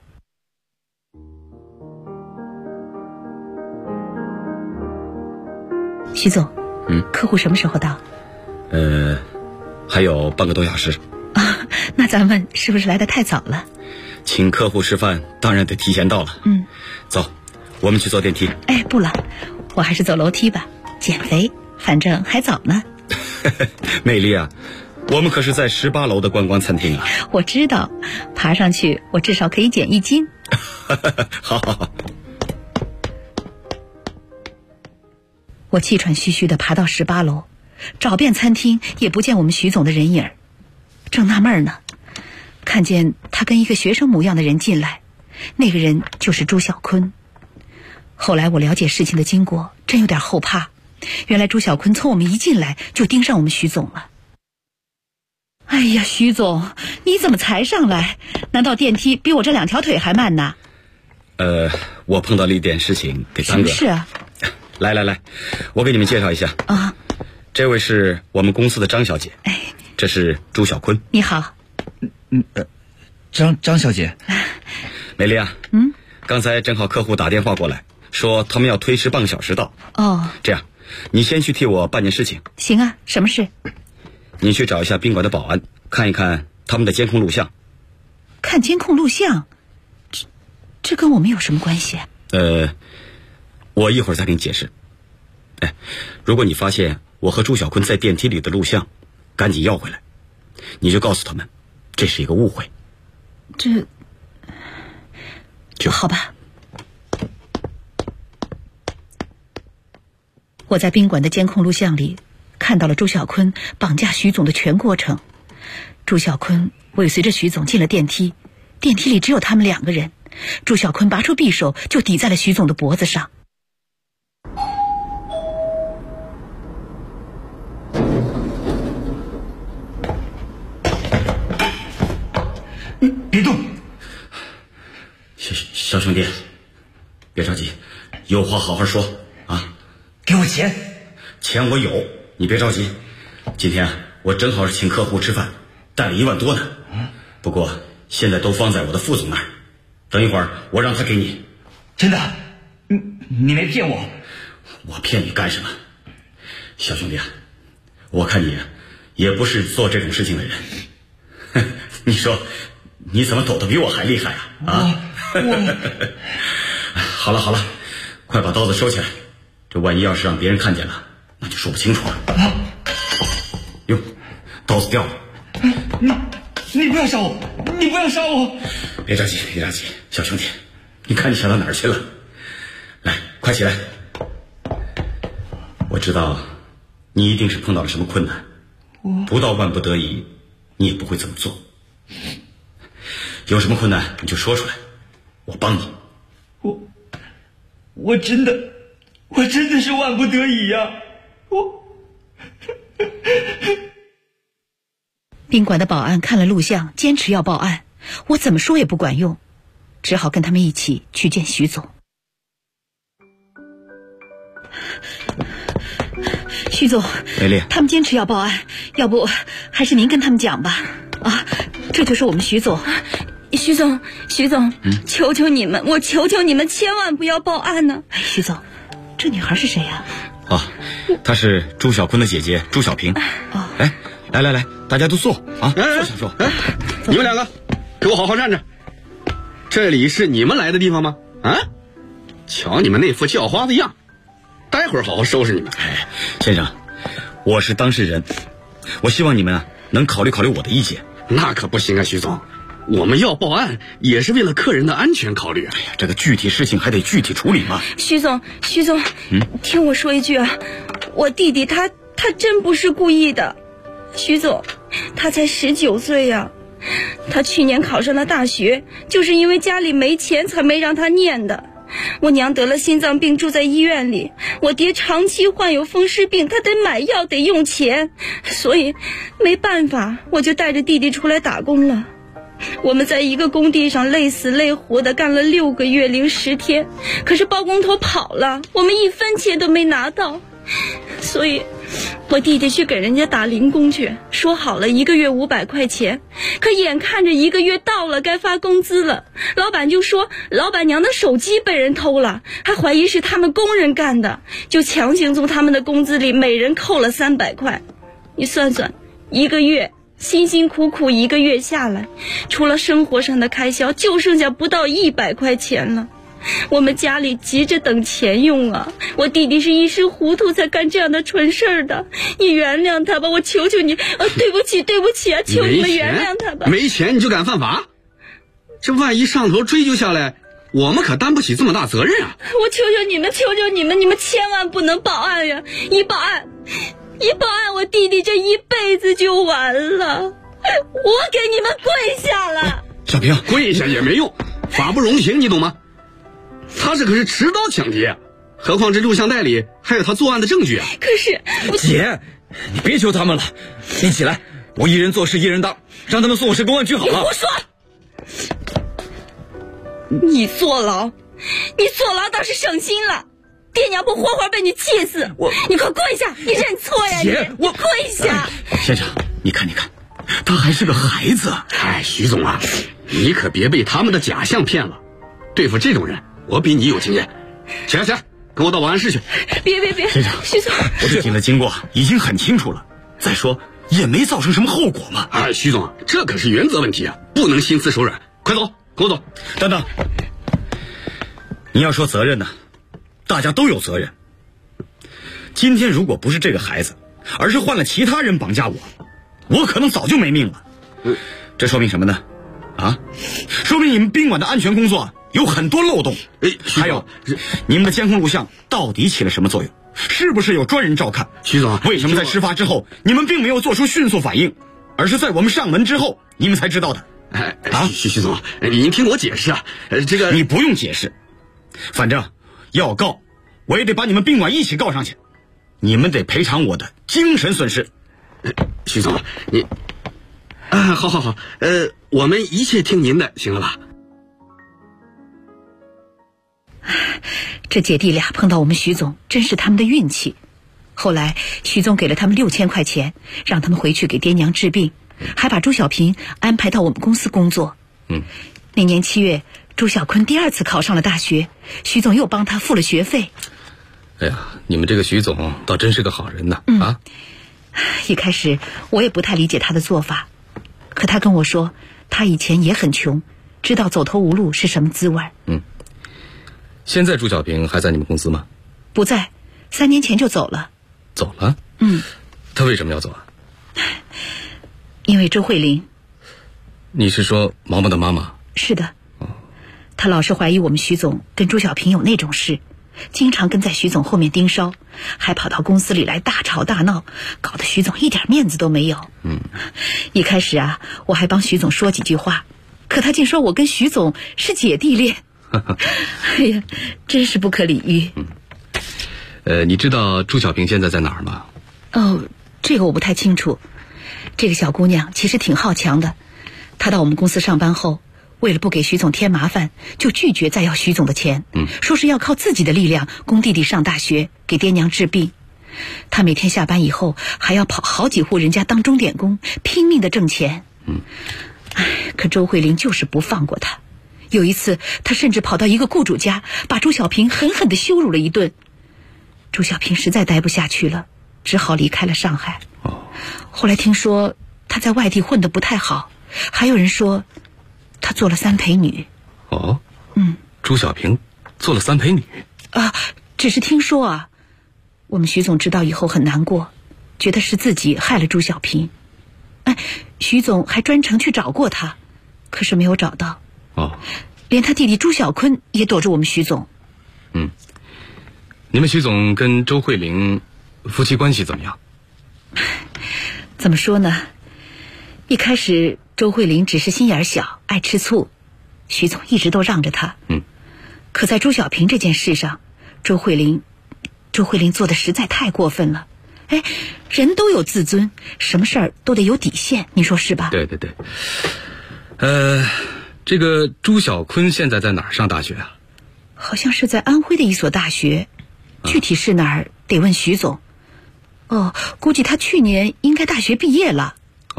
徐总，客户什么时候到？ 还有半个多小时。 那咱们是不是来得太早了？ 请客户吃饭当然得提前到了。走，我们去坐电梯。 不了，我还是走楼梯吧，减肥，反正还早呢。 美丽啊，我们可是在18楼的观光餐厅啊。 我知道，爬上去我至少可以减1斤。 好。 我气喘吁吁地爬到18楼，找遍餐厅也不见我们徐总的人影。正纳闷呢，看见他跟一个学生模样的人进来，那个人就是朱小坤。后来我了解事情的经过，真有点后怕。原来朱小坤从我们一进来就盯上我们徐总了。哎呀，徐总，你怎么才上来？难道电梯比我这2条腿还慢呢？ 我碰到了一点事情给耽搁了。 什么事啊？ 来，我给你们介绍一下啊。 这位是我们公司的张小姐，这是朱小坤。 你好。 张小姐。 美丽啊，刚才正好客户打电话过来，说他们要推迟半个小时到。这样，你先去替我办件事情。 行啊，什么事？ 你去找一下宾馆的保安，看一看他们的监控录像。 看监控录像？这跟我们有什么关系啊？ 我一会儿再给你解释。如果你发现我和朱小坤在电梯里的录像， 赶紧要回来。你就告诉他们，这是一个误会。 这好吧。我在宾馆的监控录像里看到了朱小坤绑架徐总的全过程。朱小坤尾随着徐总进了电梯，电梯里只有他们2个人。朱小坤拔出匕首就抵在了徐总的脖子上。 别动！小兄弟，别着急，有话好好说啊！ 给我钱！ 钱我有，你别着急。今天我正好是请客户吃饭，带了1万多呢。不过现在都放在我的副总那儿，等一会儿我让他给你。 真的？你没骗我？ 我骗你干什么？小兄弟啊，我看你也不是做这种事情的人。你说你怎么抖得比我还厉害啊？好了，快把刀子收起来，这万一要是让别人看见了，那就说不清楚了。哟，刀子掉了。 你不要杀我！你不要杀我！ 别着急，小兄弟，你看你想到哪儿去了？来，快起来！我知道你一定是碰到了什么困难，不到万不得已，你也不会这么做。有什么困难你就说出来，我帮你。 我真的是万不得已呀！ 宾馆的保安看了录像，坚持要报案，我怎么说也不管用，只好跟他们一起去见徐总。徐总， 美丽， 他们坚持要报案，要不还是您跟他们讲吧。这就是我们徐总。 徐总，求求你们，我求求你们，千万不要报案呢！ 徐总，这女孩是谁呀？ 她是朱小坤的姐姐朱小平。来，大家都坐啊！坐下说。 你们2个给我好好站着。这里是你们来的地方吗？瞧你们那副叫花子样，待会儿好好收拾你们。 先生，我是当事人，我希望你们能考虑考虑我的意见。 那可不行啊，徐总，我们要报案也是为了客人的安全考虑。 这个具体事情还得具体处理嘛。 徐总，听我说一句啊，我弟弟他真不是故意的。徐总，他才19岁呀，他去年考上了大学，就是因为家里没钱才没让他念的。我娘得了心脏病住在医院里，我爹长期患有风湿病，他得买药得用钱，所以没办法，我就带着弟弟出来打工了。我们在一个工地上累死累活的干了6个月零10天，可是包工头跑了，我们1分钱都没拿到，所以我弟弟去给人家打零工去，说好了1个月500块钱，可眼看着1个月到了该发工资了，老板就说老板娘的手机被人偷了，还怀疑是他们工人干的，就强行从他们的工资里每人扣了300块。你算算，1个月辛辛苦苦1个月下来，除了生活上的开销就剩下不到100块钱了。我们家里急着等钱用啊，我弟弟是一时糊涂才干这样的蠢事儿的，你原谅他吧，我求求你。对不起啊，求你们原谅他吧。 没钱你就敢犯法？这万一上头追究下来，我们可担不起这么大责任啊！ 我求求你们，你们千万不能报案呀！一报案，我弟弟这一辈子就完了。我给你们跪下了。 小平，跪下也没用，法不容情，你懂吗？他这可是持刀抢劫，何况这录像带里还有他作案的证据啊！ 可是姐，你别求他们了，你起来，我一人做事一人当，让他们送我上公安局好了。 你胡说！你坐牢倒是省心了，爹娘不活活被你气死！你快跪下，你认错呀！ 姐， 你跪下！ 先生，你看，他还是个孩子。 徐总啊，你可别被他们的假象骗了，对付这种人我比你有经验。起来，跟我到保安室去。 别， 先生， 徐总， 事情的经过已经很清楚了，再说也没造成什么后果嘛。 徐总，这可是原则问题啊，不能心慈手软。快走，跟我走。 等等，你要说责任呢，大家都有责任。今天如果不是这个孩子，而是换了其他人绑架我， 我可能早就没命了。这说明什么呢？啊，说明你们宾馆的安全工作有很多漏洞。还有，你们的监控录像到底起了什么作用？是不是有专人照看？ 徐总， 为什么在事发之后你们并没有做出迅速反应，而是在我们上门之后你们才知道的？ 徐总，您听我解释啊，这个你不用解释，反正要告，我也得把你们宾馆一起告上去，你们得赔偿我的精神损失。 徐总，你好，我们一切听您的，行了吧？ 这姐弟俩碰到我们徐总，真是他们的运气。后来徐总给了他们6000块钱，让他们回去给爹娘治病，还把朱小平安排到我们公司工作。那年7月，朱小坤第2次考上了大学，徐总又帮他付了学费。 哎呀，你们这个徐总倒真是个好人呐！ 一开始我也不太理解他的做法，可他跟我说，他以前也很穷，知道走投无路是什么滋味。 现在朱小平还在你们公司吗？ 不在，3年前就走了。 走了？他为什么要走啊？ 因为周慧玲。 你是说毛毛的妈妈？ 是的。他老是怀疑我们徐总跟朱小平有那种事，经常跟在徐总后面盯梢，还跑到公司里来大吵大闹，搞得徐总一点面子都没有。一开始啊，我还帮徐总说几句话，可他竟说我跟徐总是姐弟恋。哎呀，真是不可理喻。 你知道朱小平现在在哪儿吗？ 这个我不太清楚。这个小姑娘其实挺好强的，她到我们公司上班后，为了不给徐总添麻烦，就拒绝再要徐总的钱，说是要靠自己的力量供弟弟上大学，给爹娘治病。她每天下班以后还要跑好几户人家当钟点工，拼命的挣钱。可周慧玲就是不放过她。有一次，她甚至跑到一个雇主家，把朱小平狠狠地羞辱了一顿。朱小平实在待不下去了，只好离开了上海。后来听说他在外地混得不太好，还有人说他做了3陪女。 朱小平做了3陪女只是听说啊。我们徐总知道以后很难过，觉得是自己害了朱小平。徐总还专程去找过他，可是没有找到。连他弟弟朱小坤也躲着我们徐总。 你们徐总跟周慧玲夫妻关系怎么样？ 怎么说呢？一开始周慧玲只是心眼小，爱吃醋，徐总一直都让着她。可在朱小平这件事上，周慧玲做的实在太过分了。人都有自尊，什么事儿都得有底线，你说是吧？ 对。这个朱小坤现在在哪儿上大学啊？ 好像是在安徽的一所大学，具体是哪儿得问徐总。估计他去年应该大学毕业了。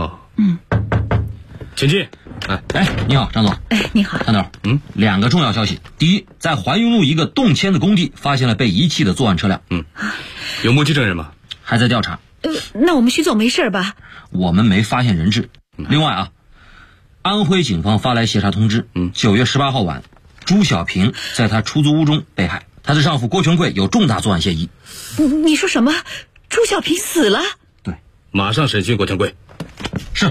请进。 你好，张总。 你好， 张总。2个重要消息。第一，在怀孕路一个动迁的工地发现了被遗弃的作案车辆。 有目击证人吗？ 还在调查。 那我们徐总没事吧？ 我们没发现人质。另外安徽警方发来协查通知，9月18号晚，朱小平在他出租屋中被害，她的丈夫郭全贵有重大作案嫌疑。 你说什么？朱小平死了？ 对， 马上审讯郭全贵。 是。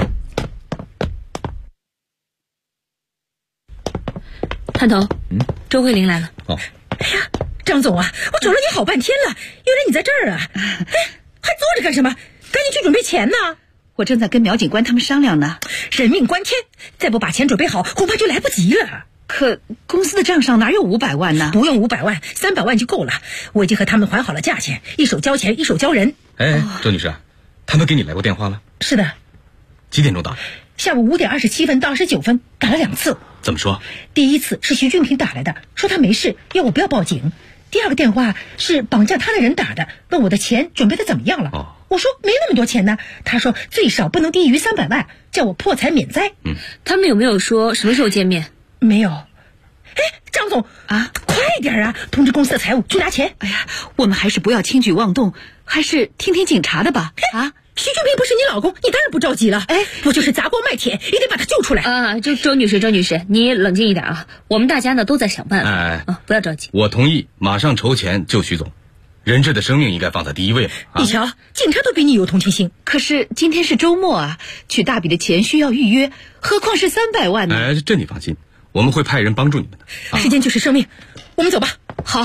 探头，周慧玲来了。 哎呀，张总啊，我找了你好半天了，原来你在这儿啊！还坐着干什么？赶紧去准备钱呢！我正在跟苗警官他们商量呢。人命关天，再不把钱准备好，恐怕就来不及了。可公司的账上哪有500万呢？不用500万，300万就够了。我已经和他们还好了价钱，一手交钱，一手交人。 周女士，他们给你来过电话了？ 是的。 几点钟打？ 下午5点27分到29分，打了2次。 怎么说？ 第一次是徐俊平打来的，说他没事，要我不要报警。第2个电话是绑架他的人打的，问我的钱准备的怎么样了。我说没那么多钱呢，他说最少不能低于300万，叫我破财免灾。 他们有没有说什么时候见面？ 没有。张总快点啊，通知公司的财务去拿钱。我们还是不要轻举妄动，还是听听警察的吧。徐俊平不是你老公，你当然不着急了。我就是砸锅卖铁也得把他救出来。 周女士，你冷静一点啊，我们大家呢都在想办法。不要着急。 我同意马上筹钱救徐总， 人质的生命应该放在第一位嘛。 你瞧，警察都比你有同情心。可是今天是周末啊，取大笔的钱需要预约，何况是300万呢？ 哎，这你放心，我们会派人帮助你们的。 时间就是生命，我们走吧。好。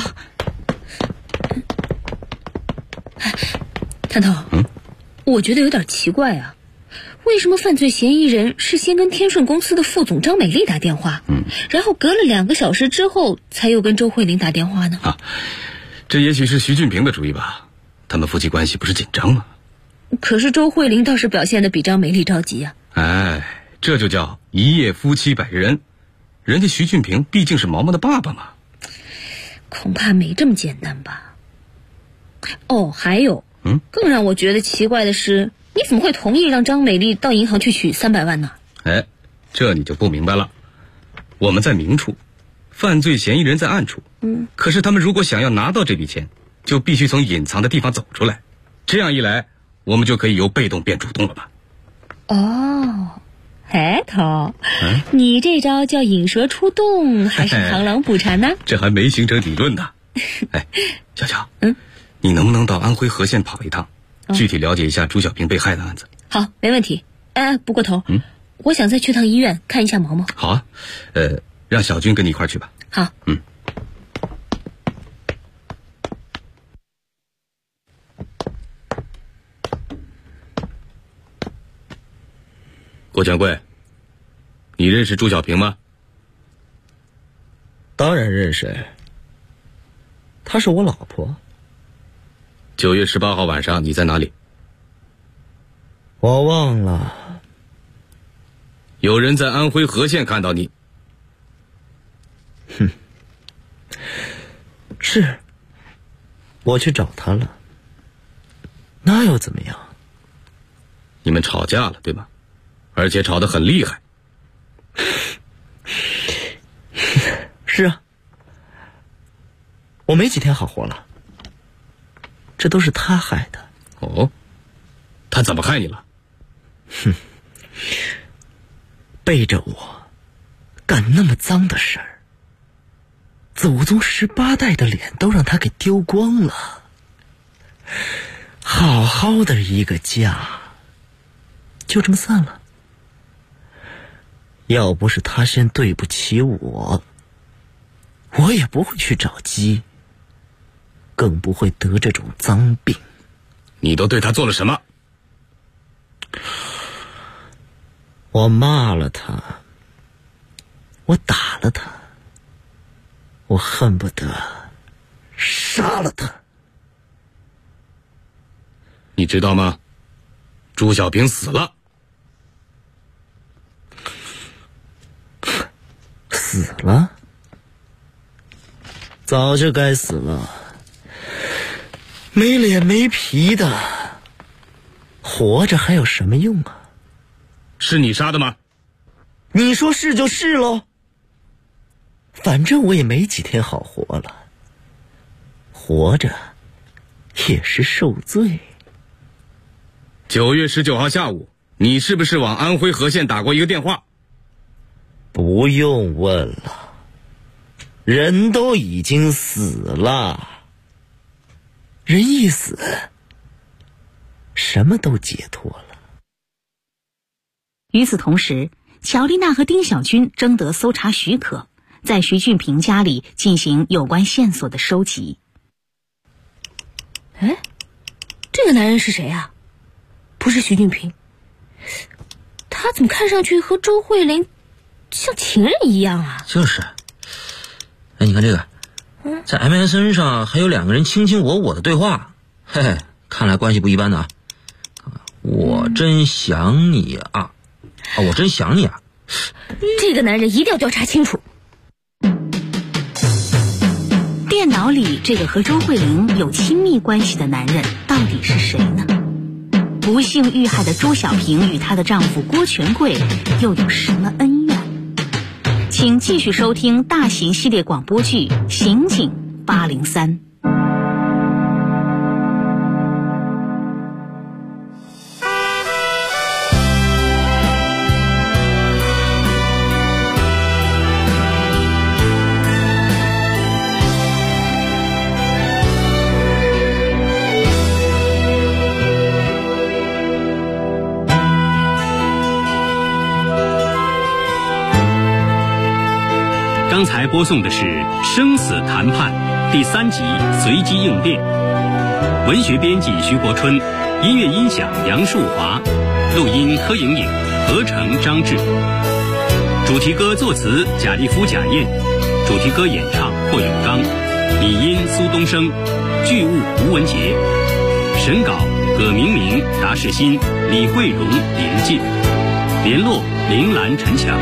探头，我觉得有点奇怪啊，为什么犯罪嫌疑人是先跟天顺公司的副总张美丽打电话，然后隔了2个小时之后才又跟周慧玲打电话呢？ 这也许是徐俊平的主意吧，他们夫妻关系不是紧张吗？ 可是周慧玲倒是表现得比张美丽着急啊。 哎，这就叫一夜夫妻百日恩，人家徐俊平毕竟是毛毛的爸爸嘛。 恐怕没这么简单吧。哦，还有，更让我觉得奇怪的是，你怎么会同意让张美丽到银行去取300万呢？ 哎，这你就不明白了。我们在明处，犯罪嫌疑人在暗处。可是他们如果想要拿到这笔钱，就必须从隐藏的地方走出来。这样一来，我们就可以由被动变主动了吧？ 哦，哎，头，你这招叫引蛇出洞，还是螳螂捕蝉呢？ 这还没形成理论呢。哎，小乔，你能不能到安徽和县跑一趟，具体了解一下朱小平被害的案子？ 好，没问题。不过头，我想再去趟医院看一下毛毛。 好啊，让小军跟你一块去吧。 好。 郭全贵，你认识朱小平吗？ 当然认识，她是我老婆。 9月18号晚上你在哪里？ 我忘了。 有人在安徽和县看到你。 是，我去找他了。那又怎么样？ 你们吵架了，对吗？而且吵得很厉害。 是啊，我没几天好活了，这都是他害的。 哦，他怎么害你了？ 背着我干那么脏的事儿，祖宗18代的脸都让他给丢光了。好好的一个家，就这么散了。要不是他先对不起我，我也不会去找鸡，更不会得这种脏病。 你都对他做了什么？ 我骂了他，我打了他，我恨不得杀了他。 你知道吗？朱小平死了。 死了？早就该死了，没脸没皮的，活着还有什么用啊？ 是你杀的吗？ 你说是就是喽，反正我也没几天好活了，活着也是受罪。 9月19号下午，你是不是往安徽和县打过一个电话？ 不用问了，人都已经死了，人一死，什么都解脱了。 与此同时，乔丽娜和丁小军征得搜查许可，在徐俊平家里进行有关线索的收集。 哎，这个男人是谁啊？不是徐俊平，他怎么看上去和周慧玲像情人一样啊？ 就是。哎，你看这个，在 MSN 上还有2个人卿卿我我的对话，嘿嘿，看来关系不一般的啊。我真想你啊，我真想你啊。 这个男人一定要调查清楚。 电脑里这个和周慧玲有亲密关系的男人到底是谁呢？不幸遇害的朱小平与她的丈夫郭全贵又有什么恩怨？请继续收听大型系列广播剧《刑警803》。 才播送的是《生死谈判》第3集随机应变，文学编辑徐国春，音乐音响杨树华，录音柯莹莹，合成张志。主题歌作词贾立夫、贾燕，主题歌演唱霍永刚，拟音苏东升，剧务吴文杰，审稿葛明明、达世新、李慧荣、林静，联络林兰、陈强。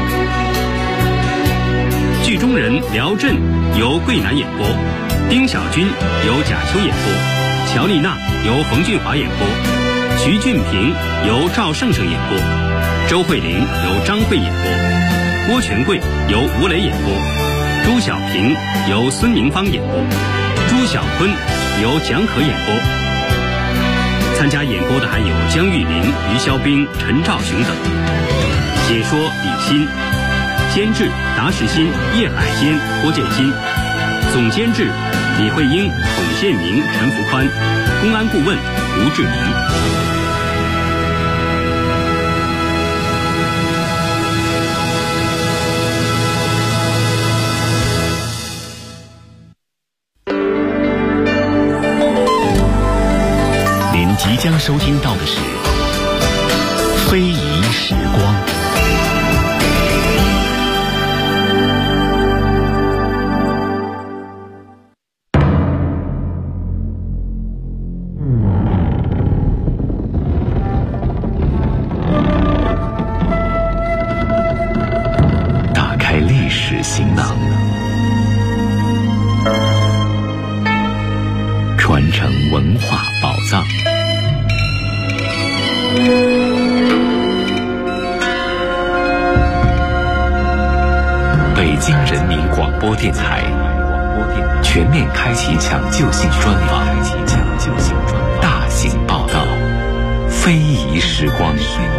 剧中人廖震由桂南演播，丁小军由贾秋演播，乔丽娜由冯俊华演播，徐俊平由赵胜胜演播，周慧玲由张慧演播，郭全贵由吴磊演播，朱小平由孙明芳演播，朱小坤由蒋可演播。参加演播的还有姜玉林、于肖兵、陈兆雄等。解说李欣，监制达世新、叶海鲜、郭建新，总监制李慧英、孔宪明、陈福宽，公安顾问吴志明。 您即将收听到的是《非遗时光》。打开历史行囊，传承文化宝藏。北京人民广播电台全面开启抢救性专访，大型报道，非遗时光。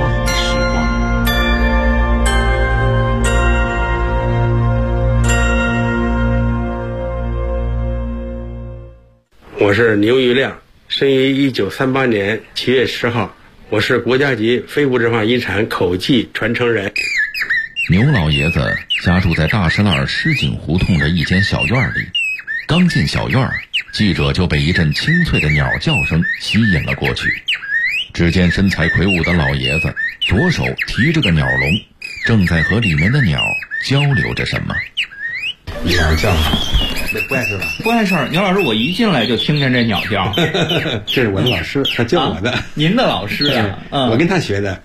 我是牛玉亮，生于1938年7月10号，我是国家级非物质文化遗产口技传承人。 牛老爷子家住在大石栏狮井胡同的一间小院里，刚进小院，记者就被一阵清脆的鸟叫声吸引了过去。只见身材魁梧的老爷子左手提着个鸟笼，正在和里面的鸟交流着什么。 鸟叫，不碍事吧？ 不碍事儿。牛老师，我一进来就听见这鸟叫。 这是我的老师，他教我的。 您的老师啊？ 我跟他学的。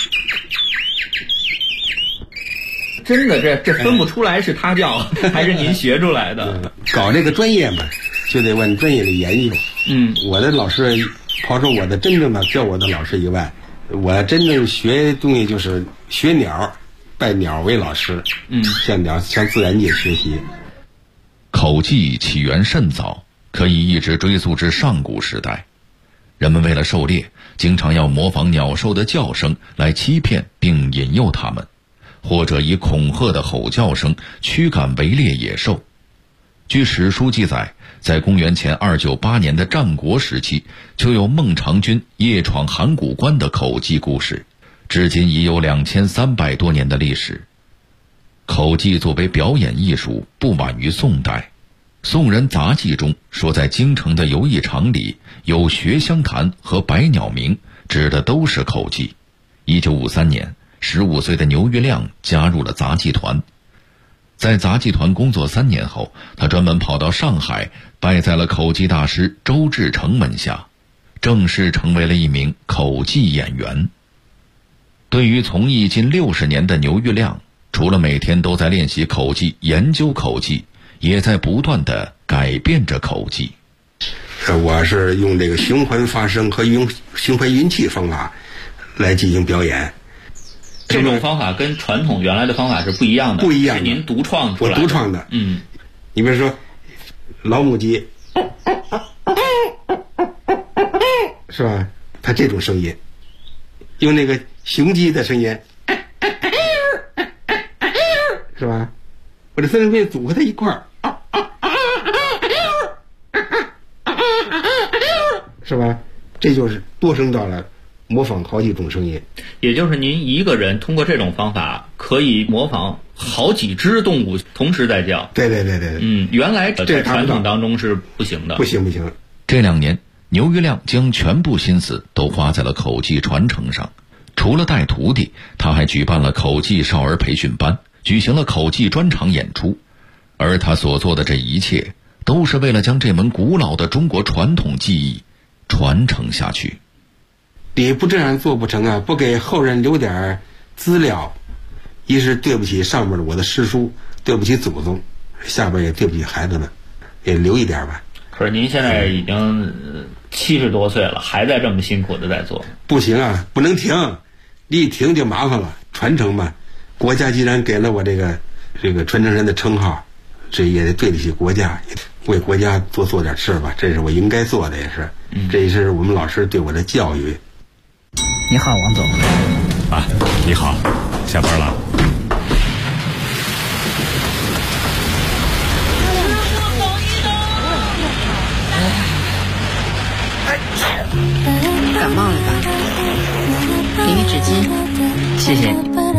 真的，这分不出来是他教还是您学出来的。 搞这个专业嘛，就得问专业的研究。我的老师，刨出我的真正的教我的老师以外，我真正学东西就是学鸟，拜鸟为老师。向自然界学习。 口技起源甚早，可以一直追溯至上古时代。人们为了狩猎，经常要模仿鸟兽的叫声来欺骗并引诱它们，或者以恐吓的吼叫声驱赶围猎野兽。据史书记载，在公元前298年的战国时期，就有孟尝君夜闯函谷关的口技故事，至今已有2300多年的历史。口技作为表演艺术，不晚于宋代。宋人杂记中说，在京城的游艺场里有学香坛和百鸟鸣，指的都是口技。1953年，15岁的牛玉亮加入了杂技团。在杂技团工作3年后，他专门跑到上海，拜在了口技大师周志成门下，正式成为了一名口技演员。对于从艺近60年的牛玉亮，除了每天都在练习口技、研究口技，也在不断地改变着口技。 我是用这个循环发声和用循环运气方法来进行表演。 这种方法跟传统原来的方法是不一样的， 不一样的， 是您独创出来的。 我独创的。你比如说老母鸡，是吧？它这种声音，用那个雄鸡的声音，是吧？我这三声片组合在一块儿，是吧？这就是多声道了， 模仿好几种声音。 也就是您一个人通过这种方法可以模仿好几只动物同时在叫。 对。 原来在传统当中是不行的。 不行。 这2年，牛玉亮将全部心思都花在了口技传承上。除了带徒弟，他还举办了口技少儿培训班，举行了口技专场演出。而他所做的这一切，都是为了将这门古老的中国传统技艺传承下去。 你不这样做不成啊！不给后人留点资料，一是对不起上面的我的师叔，对不起祖宗，下边也对不起孩子们，也留一点吧。 可是您现在已经70多岁了，还在这么辛苦的在做。 不行啊，不能停，你一停就麻烦了。传承嘛，国家既然给了我这个传承人的称号，这也得对得起国家，为国家做点事吧，这是我应该做的，也是。这也是我们老师对我的教育。 你好，王总。 啊，你好，下班了。 感冒了吧？给你纸巾， 谢谢。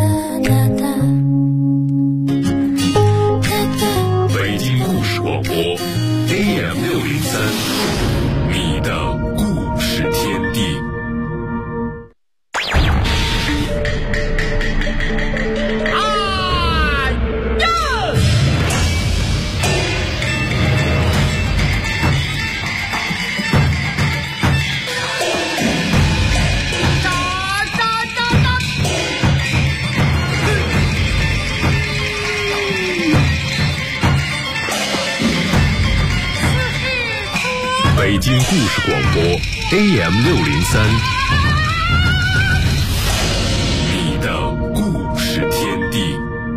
北京故事广播 AM603，你的故事天地。北京故事广播 AM603，你的故事天地。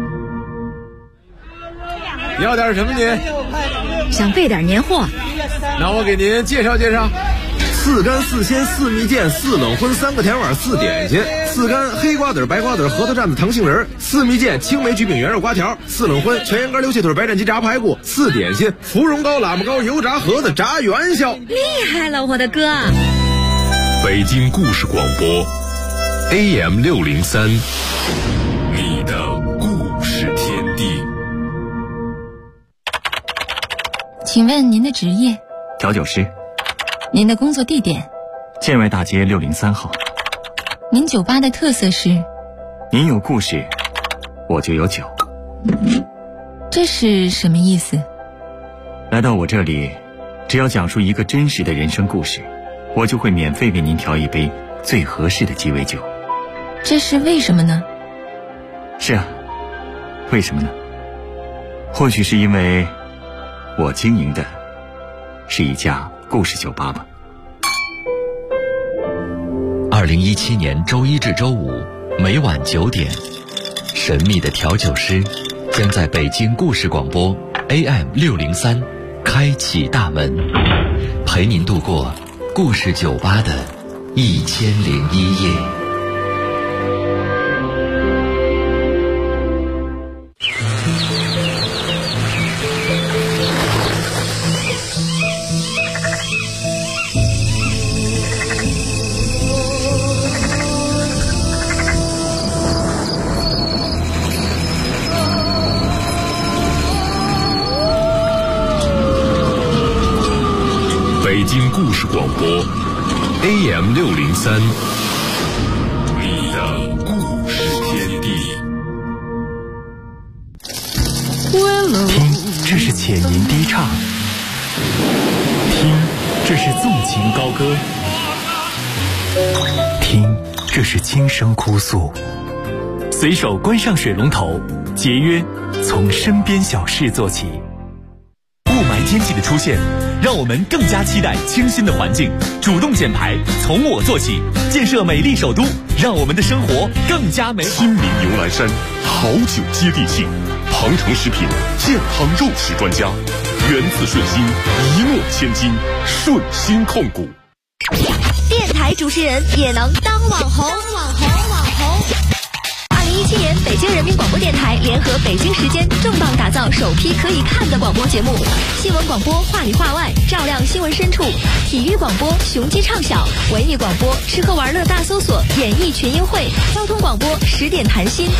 要点什么您？ 想备点年货。 那我给您介绍介绍：4干4鲜4蜜饯4冷荤3个甜碗4点心，4干黑瓜子白瓜子核桃蘸子糖杏仁，4蜜饯青梅焗饼圆肉瓜条，4冷荤全羊肝溜蟹腿白斩鸡炸排骨，4点心芙蓉糕喇嘛糕油炸盒子炸元宵。 厉害了，我的哥！ 北京故事广播 AM603，你的故事天地。 请问您的职业？ 调酒师。 您的工作地点？ 建外大街603号。 您酒吧的特色是？ 您有故事，我就有酒。 这是什么意思？ 来到我这里，只要讲述一个真实的人生故事，我就会免费为您调一杯最合适的鸡尾酒。 这是为什么呢？ 是啊，为什么呢？或许是因为我经营的是一家故事酒吧吧。 2017年周一至周五每晚9点，神秘的调酒师将在北京故事广播 AM603开启大门，陪您度过故事酒吧的1001夜。 北京故事广播 AM603，你的故事天地。 听，这是浅吟低唱；听，这是纵情高歌；听，这是轻声哭诉。随手关上水龙头，节约从身边小事做起。雾霾天气的出现，让我们更加期待清新的环境，主动减排，从我做起，建设美丽首都，让我们的生活更加美好。 亲民牛栏山，好酒接地气，庞城食品健康肉食专家，源自顺心，一诺千金，顺心控股。 电台主持人也能当网红。2011 2017年，北京人民广播电台联合北京时间重磅打造首批可以看的广播节目：新闻广播话里话外，照亮新闻深处；体育广播雄鸡唱晓；文艺广播吃喝玩乐大搜索，演艺群英会；交通广播10点谈心。